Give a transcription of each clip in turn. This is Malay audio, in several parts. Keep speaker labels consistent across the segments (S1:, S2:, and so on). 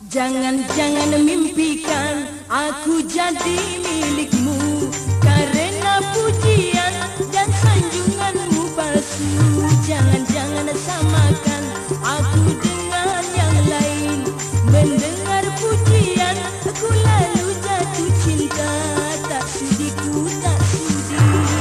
S1: Jangan-jangan mimpikan aku jadi milikmu, karena pujian dan sanjunganmu palsu. Jangan-jangan samakan aku dengan yang lain. Mendengar pujian aku lalu jatuh cinta. Tak sudi ku, tak sudi.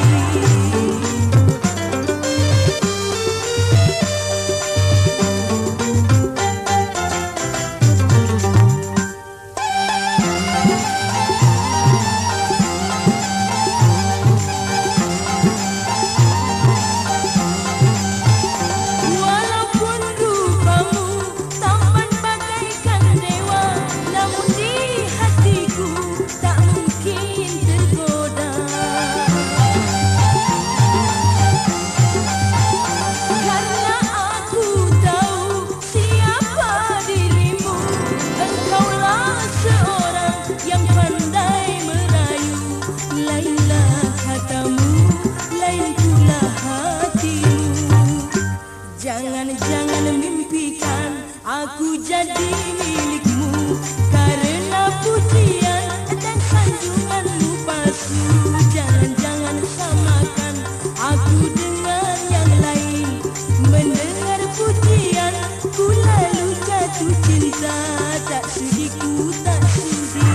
S1: Jangan mimpikan aku jadi milikmu, karena pujian dan sanjunganmu palsu. Jangan-jangan samakan aku dengan yang lain. Mendengar pujian ku lalu jatuh cinta. Tak sudi ku, tak sudi.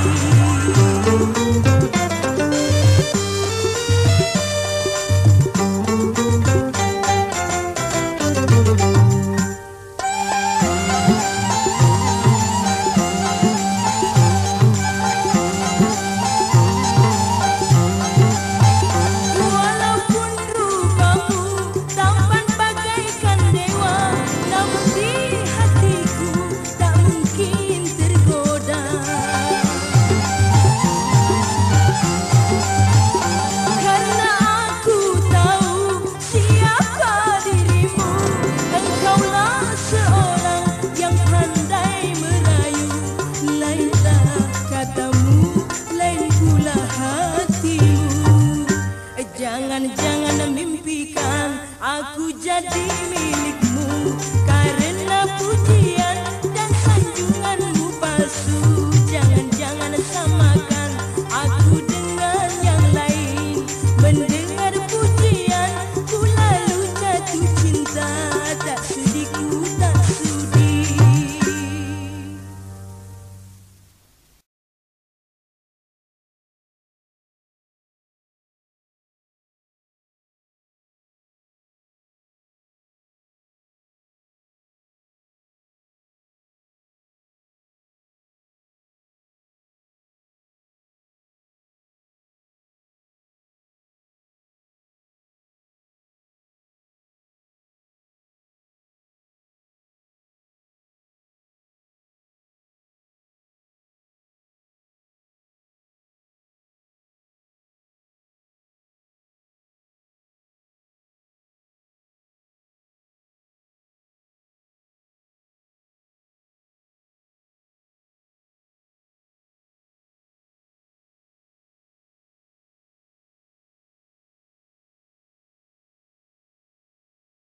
S1: Seorang